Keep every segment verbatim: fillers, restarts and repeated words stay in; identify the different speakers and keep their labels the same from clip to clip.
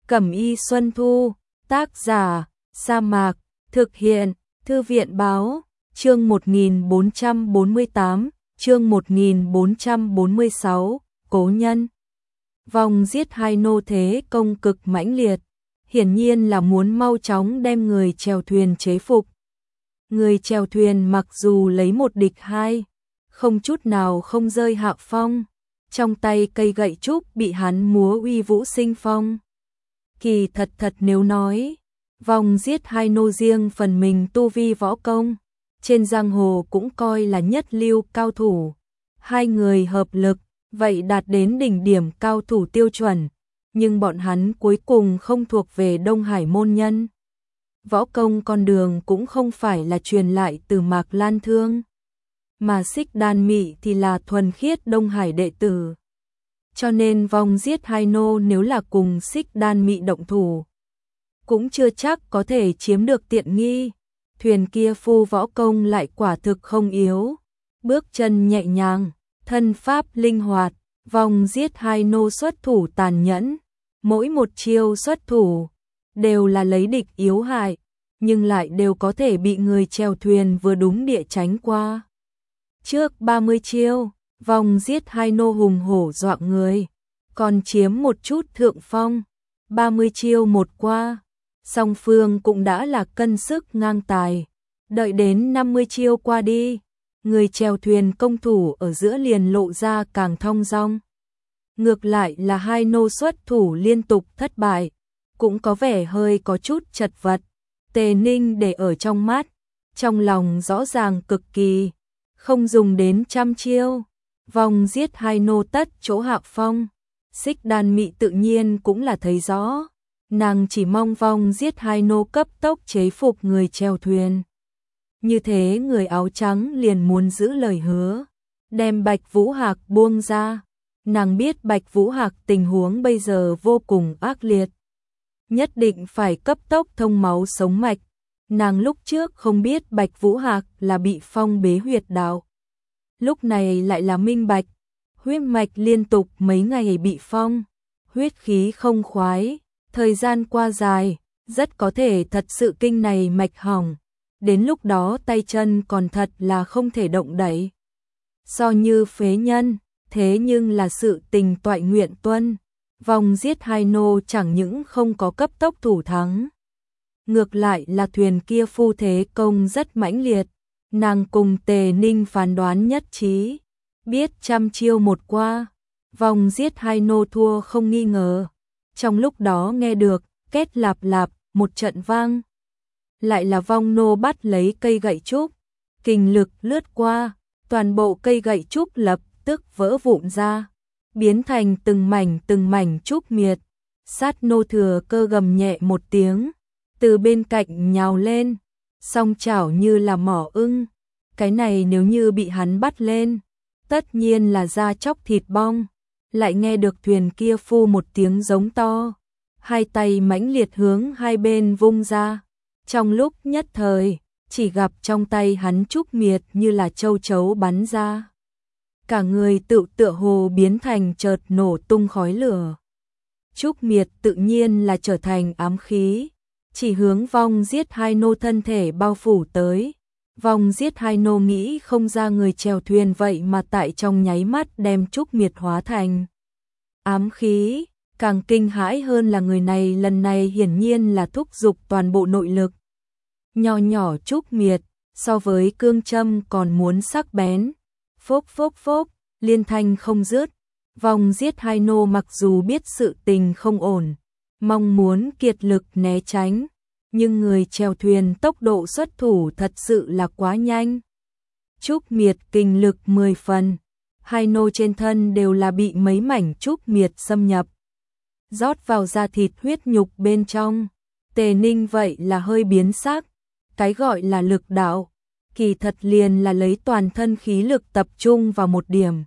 Speaker 1: Cẩm y Xuân Thu, tác giả, Sa Mạc, thực hiện, Thư viện Báo, chương một nghìn bốn trăm bốn mươi tám, chương một nghìn bốn trăm bốn mươi sáu, Cố Nhân. Vòng giết hai nô thế công cực mãnh liệt, hiển nhiên là muốn mau chóng đem người chèo thuyền chế phục. Người chèo thuyền mặc dù lấy một địch hai, không chút nào không rơi hạ phong, trong tay cây gậy trúc bị hắn múa uy vũ sinh phong. Kỳ thật thật nếu nói, vòng giết hai nô riêng phần mình tu vi võ công, trên giang hồ cũng coi là nhất lưu cao thủ. Hai người hợp lực, vậy đạt đến đỉnh điểm cao thủ tiêu chuẩn, nhưng bọn hắn cuối cùng không thuộc về Đông Hải môn nhân. Võ công con đường cũng không phải là truyền lại từ Mạc Lan Thương, mà Xích Đan Mị thì là thuần khiết Đông Hải đệ tử. Cho nên vòng giết hai nô nếu là cùng Xích Đan Mị động thủ, cũng chưa chắc có thể chiếm được tiện nghi. Thuyền kia phu võ công lại quả thực không yếu, bước chân nhẹ nhàng, thân pháp linh hoạt, vòng giết hai nô xuất thủ tàn nhẫn, mỗi một chiêu xuất thủ đều là lấy địch yếu hại, nhưng lại đều có thể bị người chèo thuyền vừa đúng địa tránh qua. Trước ba mươi chiêu, vòng giết hai nô hùng hổ dọa người, còn chiếm một chút thượng phong. ba mươi chiêu một qua, song phương cũng đã là cân sức ngang tài. Đợi đến năm mươi chiêu qua đi, người chèo thuyền công thủ ở giữa liền lộ ra càng thong dong. Ngược lại là hai nô xuất thủ liên tục thất bại, cũng có vẻ hơi có chút chật vật. Tề Ninh để ở trong mắt, trong lòng rõ ràng cực kỳ, không dùng đến trăm chiêu, vòng giết hai nô tất chỗ hạ phong. Xích Đan Mị tự nhiên cũng là thấy rõ, nàng chỉ mong vòng giết hai nô cấp tốc chế phục người chèo thuyền. Như thế người áo trắng liền muốn giữ lời hứa, đem Bạch Vũ Hạc buông ra. Nàng biết Bạch Vũ Hạc tình huống bây giờ vô cùng ác liệt, nhất định phải cấp tốc thông máu sống mạch. Nàng lúc trước không biết Bạch Vũ Hạc là bị phong bế huyệt đạo, lúc này lại là minh bạch, huyết mạch liên tục mấy ngày bị phong, huyết khí không khoái, thời gian qua dài, rất có thể thật sự kinh này mạch hỏng, đến lúc đó tay chân còn thật là không thể động đậy. So như phế nhân, thế nhưng là sự tình toại nguyện tuân, vòng giết hai nô chẳng những không có cấp tốc thủ thắng, ngược lại là thuyền kia phu thế công rất mãnh liệt. Nàng cùng Tề Ninh phán đoán nhất trí, biết trăm chiêu một qua, vòng giết hai nô thua không nghi ngờ. Trong lúc đó nghe được két lạp lạp một trận vang, lại là vong nô bắt lấy cây gậy trúc, kình lực lướt qua, toàn bộ cây gậy trúc lập tức vỡ vụn ra, biến thành từng mảnh từng mảnh trúc miệt. Sát nô thừa cơ gầm nhẹ một tiếng, từ bên cạnh nhào lên, song chảo như là mỏ ưng. Cái này nếu như bị hắn bắt lên, tất nhiên là da chóc thịt bong. Lại nghe được thuyền kia phu một tiếng giống to, hai tay mãnh liệt hướng hai bên vung ra. Trong lúc nhất thời, chỉ gặp trong tay hắn trúc miệt như là châu chấu bắn ra, cả người tự tựa hồ biến thành chợt nổ tung khói lửa. Trúc miệt tự nhiên là trở thành ám khí, chỉ hướng vòng giết hai nô thân thể bao phủ tới. Vòng giết hai nô nghĩ không ra người chèo thuyền vậy mà tại trong nháy mắt đem trúc miệt hóa thành ám khí. Càng kinh hãi hơn là người này lần này hiển nhiên là thúc giục toàn bộ nội lực. Nho nhỏ trúc miệt, so với cương châm còn muốn sắc bén. Phốc phốc phốc, liên thanh không dứt. Vòng giết hai nô mặc dù biết sự tình không ổn, mong muốn kiệt lực né tránh, nhưng người chèo thuyền tốc độ xuất thủ thật sự là quá nhanh. Trúc miệt kinh lực mười phần, hai nô trên thân đều là bị mấy mảnh trúc miệt xâm nhập, rót vào da thịt huyết nhục bên trong. Tề Ninh vậy là hơi biến sắc, cái gọi là lực đạo, kỳ thật liền là lấy toàn thân khí lực tập trung vào một điểm,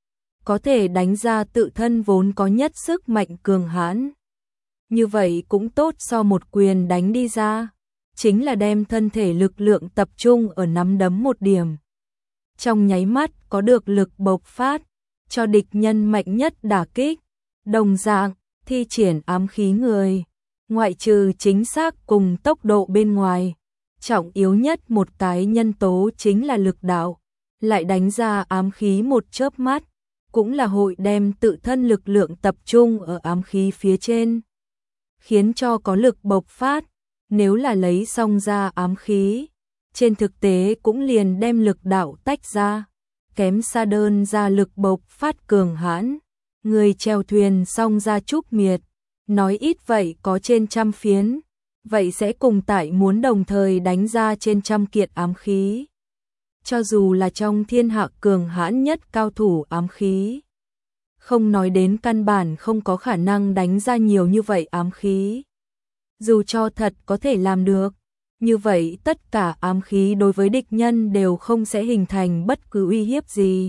Speaker 1: có thể đánh ra tự thân vốn có nhất sức mạnh cường hãn. Như vậy cũng tốt so một quyền đánh đi ra, chính là đem thân thể lực lượng tập trung ở nắm đấm một điểm. Trong nháy mắt có được lực bộc phát, cho địch nhân mạnh nhất đả kích. Đồng dạng, thi triển ám khí người, Ngoại trừ chính xác cùng tốc độ bên ngoài, trọng yếu nhất một cái nhân tố chính là lực đạo, lại đánh ra ám khí một chớp mắt, cũng là hội đem tự thân lực lượng tập trung ở ám khí phía trên, khiến cho có lực bộc phát. Nếu là lấy xong ra ám khí, trên thực tế cũng liền đem lực đạo tách ra, kém xa đơn ra lực bộc phát cường hãn. Người chèo thuyền xong ra trúc miệt, nói ít vậy có trên trăm phiến, vậy sẽ cùng tại muốn đồng thời đánh ra trên trăm kiện ám khí. Cho dù là trong thiên hạ cường hãn nhất cao thủ ám khí, không nói đến căn bản không có khả năng đánh ra nhiều như vậy ám khí. Dù cho thật có thể làm được, như vậy tất cả ám khí đối với địch nhân đều không sẽ hình thành bất cứ uy hiếp gì.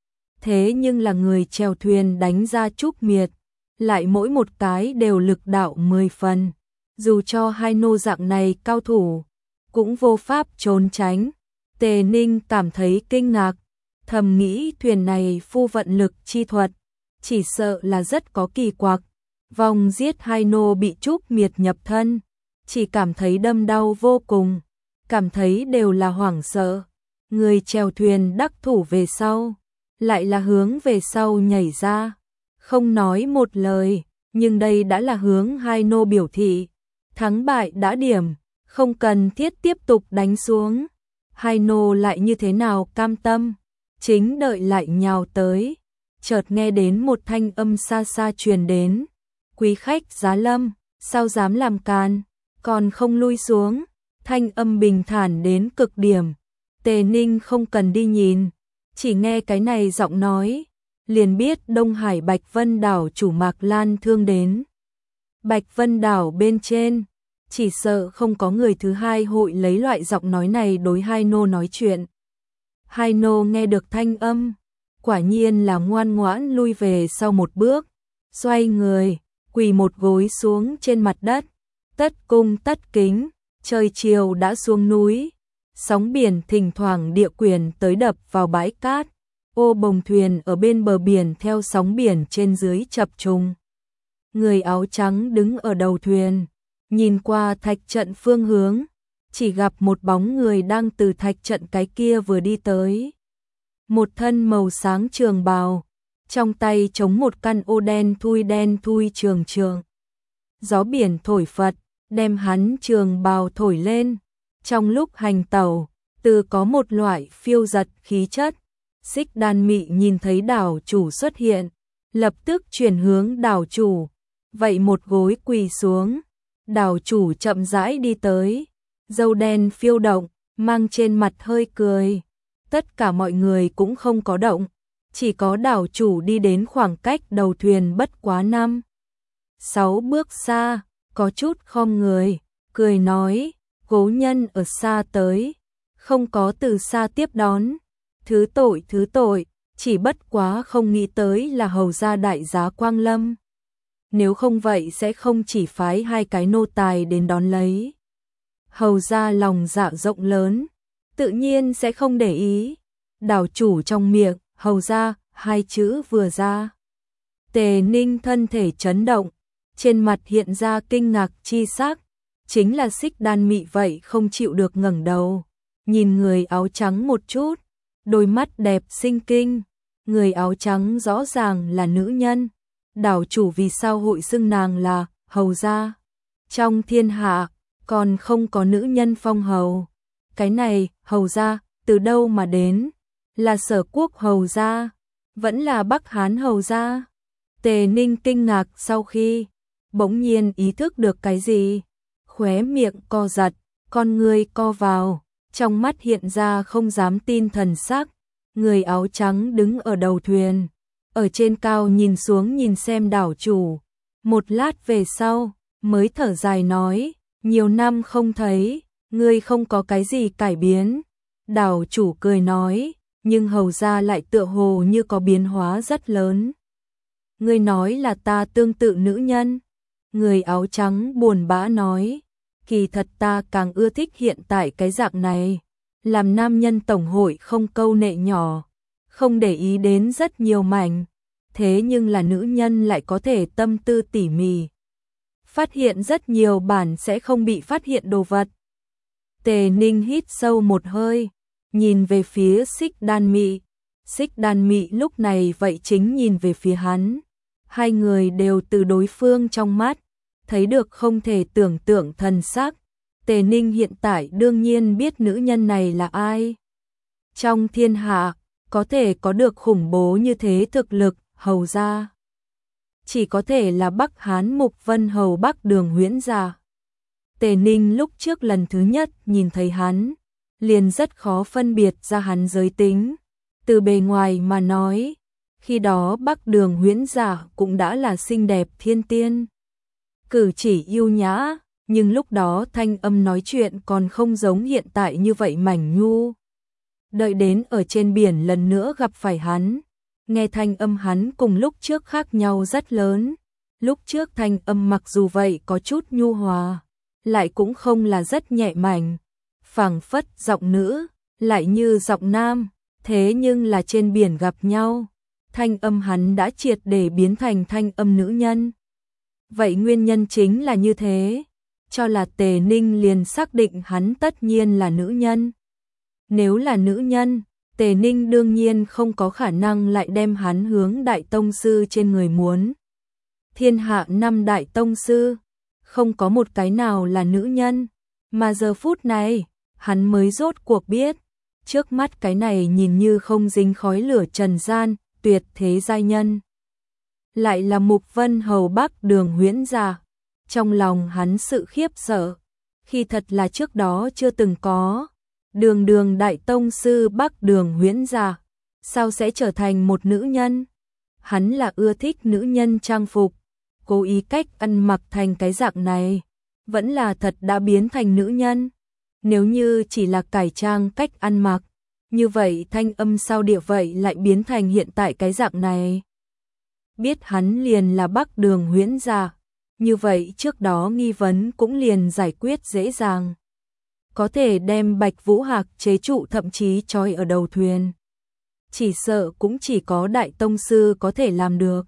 Speaker 1: Thế nhưng là người chèo thuyền đánh ra trúc miệt, lại mỗi một cái đều lực đạo mười phần. Dù cho hai nô dạng này cao thủ, cũng vô pháp trốn tránh. Tề Ninh cảm thấy kinh ngạc, thầm nghĩ thuyền này phu vận lực chi thuật, chỉ sợ là rất có kỳ quặc. Vòng giết hai nô bị trúc miệt nhập thân, chỉ cảm thấy đâm đau vô cùng, cảm thấy đều là hoảng sợ. Người chèo thuyền đắc thủ về sau, lại là hướng về sau nhảy ra, không nói một lời, nhưng đây đã là hướng hai nô biểu thị, thắng bại đã điểm, không cần thiết tiếp tục đánh xuống. Hai nô lại như thế nào cam tâm, chính đợi lại nhào tới, chợt nghe đến một thanh âm xa xa truyền đến. Quý khách giá lâm, sao dám làm càn, còn không lui xuống. Thanh âm bình thản đến cực điểm. Tề Ninh không cần đi nhìn, chỉ nghe cái này giọng nói, liền biết Đông Hải Bạch Vân đảo chủ Mạc Lan Thương đến. Bạch Vân đảo bên trên, chỉ sợ không có người thứ hai hội lấy loại giọng nói này đối hai nô nói chuyện. Hai nô nghe được thanh âm, quả nhiên là ngoan ngoãn lui về sau một bước, xoay người, quỳ một gối xuống trên mặt đất, tất cung tất kính. Trời chiều đã xuống núi, sóng biển thỉnh thoảng địa quyền tới đập vào bãi cát, ô bồng thuyền ở bên bờ biển theo sóng biển trên dưới chập trùng. Người áo trắng đứng ở đầu thuyền, nhìn qua thạch trận phương hướng, chỉ gặp một bóng người đang từ thạch trận cái kia vừa đi tới. Một thân màu sáng trường bào, trong tay chống một căn ô đen thui đen thui trường trường. Gió biển thổi phật, đem hắn trường bào thổi lên. Trong lúc hành tàu, từ có một loại phiêu giật khí chất. Xích Đan Mị nhìn thấy đảo chủ xuất hiện, lập tức chuyển hướng đảo chủ, vậy một gối quỳ xuống. Đảo chủ chậm rãi đi tới, râu đen phiêu động, mang trên mặt hơi cười. Tất cả mọi người cũng không có động, chỉ có đảo chủ đi đến khoảng cách đầu thuyền bất quá năm sáu bước xa, có chút khom người, cười nói, cố nhân ở xa tới, không có từ xa tiếp đón, thứ tội thứ tội, chỉ bất quá không nghĩ tới là hầu gia đại giá quang lâm. Nếu không vậy sẽ không chỉ phái hai cái nô tài đến đón lấy. Hầu gia lòng dạ rộng lớn, tự nhiên sẽ không để ý. Đảo chủ trong miệng, hầu gia, hai chữ vừa ra. Tề Ninh thân thể chấn động, trên mặt hiện ra kinh ngạc chi sắc, chính là Xích Đan Mị vậy không chịu được ngẩng đầu, nhìn người áo trắng một chút, đôi mắt đẹp sinh kinh, người áo trắng rõ ràng là nữ nhân, đảo chủ vì sao hội xưng nàng là hầu gia? Trong thiên hạ còn không có nữ nhân phong hầu, cái này hầu gia từ đâu mà đến? Là Sở Quốc hầu gia, vẫn là Bắc Hán hầu gia? Tề Ninh kinh ngạc sau khi bỗng nhiên ý thức được cái gì, khóe miệng co giật, con người co vào, trong mắt hiện ra không dám tin thần sắc. Người áo trắng đứng ở đầu thuyền, ở trên cao nhìn xuống nhìn xem đảo chủ, một lát về sau mới thở dài nói, nhiều năm không thấy, ngươi không có cái gì cải biến. Đảo chủ cười nói, nhưng hầu gia lại tựa hồ như có biến hóa rất lớn. Ngươi nói là ta tương tự nữ nhân. Người áo trắng buồn bã nói, kỳ thật ta càng ưa thích hiện tại cái dạng này, làm nam nhân tổng hội không câu nệ nhỏ, không để ý đến rất nhiều mảnh, thế nhưng là nữ nhân lại có thể tâm tư tỉ mỉ, phát hiện rất nhiều bản sẽ không bị phát hiện đồ vật. Tề Ninh hít sâu một hơi, nhìn về phía Xích Đan Mị. Xích Đan Mị lúc này vậy chính nhìn về phía hắn. Hai người đều từ đối phương trong mắt, thấy được không thể tưởng tượng thần sắc. Tề Ninh hiện tại đương nhiên biết nữ nhân này là ai. Trong thiên hạ, có thể có được khủng bố như thế thực lực, hầu ra. Chỉ có thể là Bắc Hán Mục Vân Hầu Bắc Đường Huyễn Giả. Tề Ninh lúc trước lần thứ nhất nhìn thấy hắn, liền rất khó phân biệt ra hắn giới tính. Từ bề ngoài mà nói, khi đó Bắc Đường Huyễn Giả cũng đã là xinh đẹp thiên tiên. Cử chỉ yêu nhã, nhưng lúc đó thanh âm nói chuyện còn không giống hiện tại như vậy mảnh nhu. Đợi đến ở trên biển lần nữa gặp phải hắn, nghe thanh âm hắn cùng lúc trước khác nhau rất lớn. Lúc trước thanh âm mặc dù vậy có chút nhu hòa, lại cũng không là rất nhẹ mảnh, phảng phất giọng nữ, lại như giọng nam, thế nhưng là trên biển gặp nhau, thanh âm hắn đã triệt để biến thành thanh âm nữ nhân. Vậy nguyên nhân chính là như thế, cho là Tề Ninh liền xác định hắn tất nhiên là nữ nhân. Nếu là nữ nhân, Tề Ninh đương nhiên không có khả năng lại đem hắn hướng đại tông sư trên người muốn. Thiên hạ năm đại tông sư, không có một cái nào là nữ nhân, mà giờ phút này, hắn mới rốt cuộc biết, trước mắt cái này nhìn như không dính khói lửa trần gian, tuyệt thế giai nhân. Lại là Mục Vân Hầu Bắc Đường Huyễn Giả. Trong lòng hắn sự khiếp sợ, khi thật là trước đó chưa từng có. Đường đường đại tông sư Bắc Đường Huyễn Giả, sao sẽ trở thành một nữ nhân? Hắn là ưa thích nữ nhân trang phục, cố ý cách ăn mặc thành cái dạng này, vẫn là thật đã biến thành nữ nhân. Nếu như chỉ là cải trang cách ăn mặc, như vậy thanh âm sao địa vậy lại biến thành hiện tại cái dạng này? Biết hắn liền là Bắc Đường Huyễn Giả, như vậy trước đó nghi vấn cũng liền giải quyết dễ dàng. Có thể đem Bạch Vũ Hạc chế trụ thậm chí trói ở đầu thuyền. Chỉ sợ cũng chỉ có đại tông sư có thể làm được.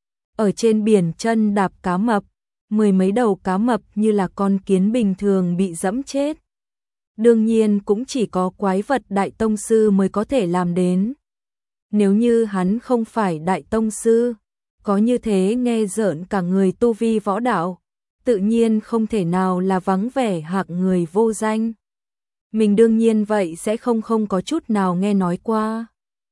Speaker 1: Ở trên biển chân đạp cá mập, mười mấy đầu cá mập như là con kiến bình thường bị dẫm chết. Đương nhiên cũng chỉ có quái vật đại tông sư mới có thể làm đến. Nếu như hắn không phải đại tông sư, có như thế nghe rợn cả người tu vi võ đạo, tự nhiên không thể nào là vắng vẻ hạng người vô danh. Mình đương nhiên vậy sẽ không không có chút nào nghe nói qua.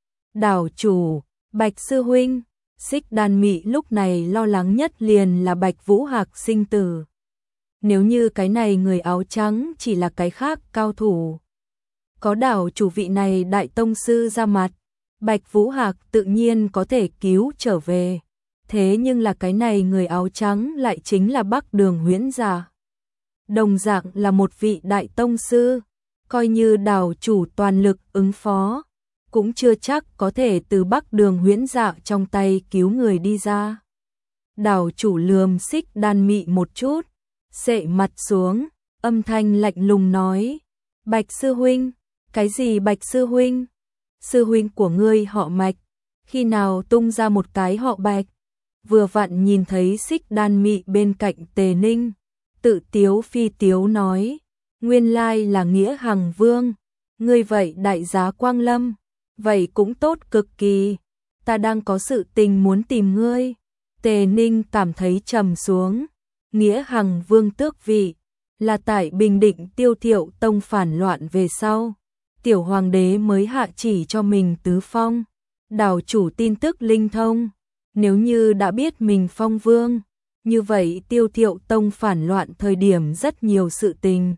Speaker 1: Đảo chủ, Bạch sư huynh, Xích Đan Mị lúc này lo lắng nhất liền là Bạch Vũ Hạc sinh tử. Nếu như cái này người áo trắng chỉ là cái khác cao thủ, có đảo chủ vị này đại tông sư ra mặt, Bạch Vũ Hạc tự nhiên có thể cứu trở về. Thế nhưng là cái này người áo trắng lại chính là Bắc Đường Huyễn Giả. Đồng dạng là một vị đại tông sư, coi như đảo chủ toàn lực ứng phó, cũng chưa chắc có thể từ Bắc Đường Huyễn Giả trong tay cứu người đi ra. Đảo chủ lườm Xích Đan Mị một chút, sệ mặt xuống, âm thanh lạnh lùng nói, Bạch sư huynh, cái gì Bạch sư huynh? Sư huynh của ngươi họ Mạch, khi nào tung ra một cái họ Bạch? Vừa vặn nhìn thấy Xích Đan Mị bên cạnh Tề Ninh, tự tiếu phi tiếu nói, nguyên lai là Nghĩa Hằng Vương, ngươi vậy đại giá quang lâm, vậy cũng tốt cực kỳ, ta đang có sự tình muốn tìm ngươi. Tề Ninh cảm thấy trầm xuống, Nghĩa Hằng Vương tước vị, là tại Bình Định Tiêu Thiệu Tông phản loạn về sau, tiểu hoàng đế mới hạ chỉ cho mình tứ phong, đảo chủ tin tức linh thông. Nếu như đã biết mình phong vương, như vậy Tiêu Thiệu Tông phản loạn thời điểm rất nhiều sự tình.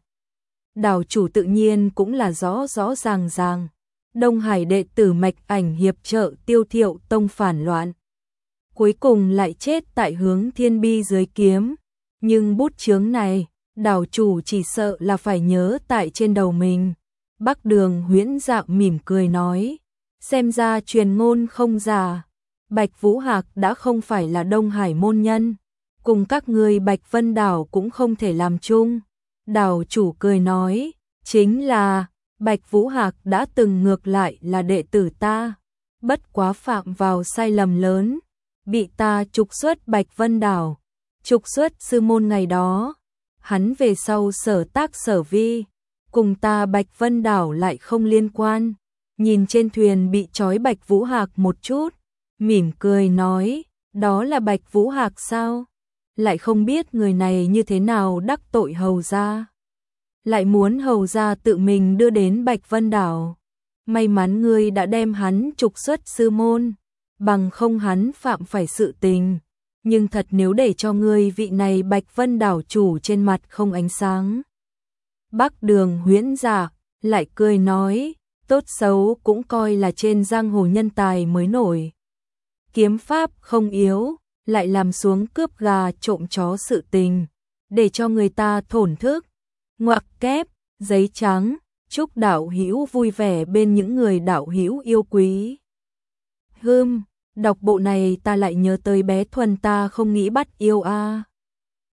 Speaker 1: Đảo chủ tự nhiên cũng là rõ rõ ràng ràng. Đông Hải đệ tử Mạch Ảnh hiệp trợ Tiêu Thiệu Tông phản loạn. Cuối cùng lại chết tại hướng Thiên Bi dưới kiếm. Nhưng bút chướng này, đảo chủ chỉ sợ là phải nhớ tại trên đầu mình. Bắc Đường Huyễn Dạ mỉm cười nói, xem ra truyền ngôn không giả. Bạch Vũ Hạc đã không phải là Đông Hải môn nhân, cùng các ngươi Bạch Vân Đảo cũng không thể làm chung. Đảo chủ cười nói, chính là, Bạch Vũ Hạc đã từng ngược lại là đệ tử ta, bất quá phạm vào sai lầm lớn, bị ta trục xuất Bạch Vân Đảo, trục xuất sư môn ngày đó, hắn về sau sở tác sở vi, cùng ta Bạch Vân Đảo lại không liên quan. Nhìn trên thuyền bị trói Bạch Vũ Hạc một chút, mỉm cười nói, đó là Bạch Vũ Hạc sao? Lại không biết người này như thế nào đắc tội hầu gia, lại muốn hầu gia tự mình đưa đến Bạch Vân Đảo. May mắn ngươi đã đem hắn trục xuất sư môn, bằng không hắn phạm phải sự tình. Nhưng thật nếu để cho ngươi vị này Bạch Vân Đảo chủ trên mặt không ánh sáng. Bắc Đường Huyễn Dạ lại cười nói, tốt xấu cũng coi là trên giang hồ nhân tài mới nổi. Kiếm pháp không yếu, lại làm xuống cướp gà trộm chó sự tình, để cho người ta thổn thức. Ngoặc kép, giấy trắng, chúc đạo hữu vui vẻ bên những người đạo hữu yêu quý. Hừm, đọc bộ này ta lại nhớ tới bé Thuần ta không nghĩ bắt yêu a.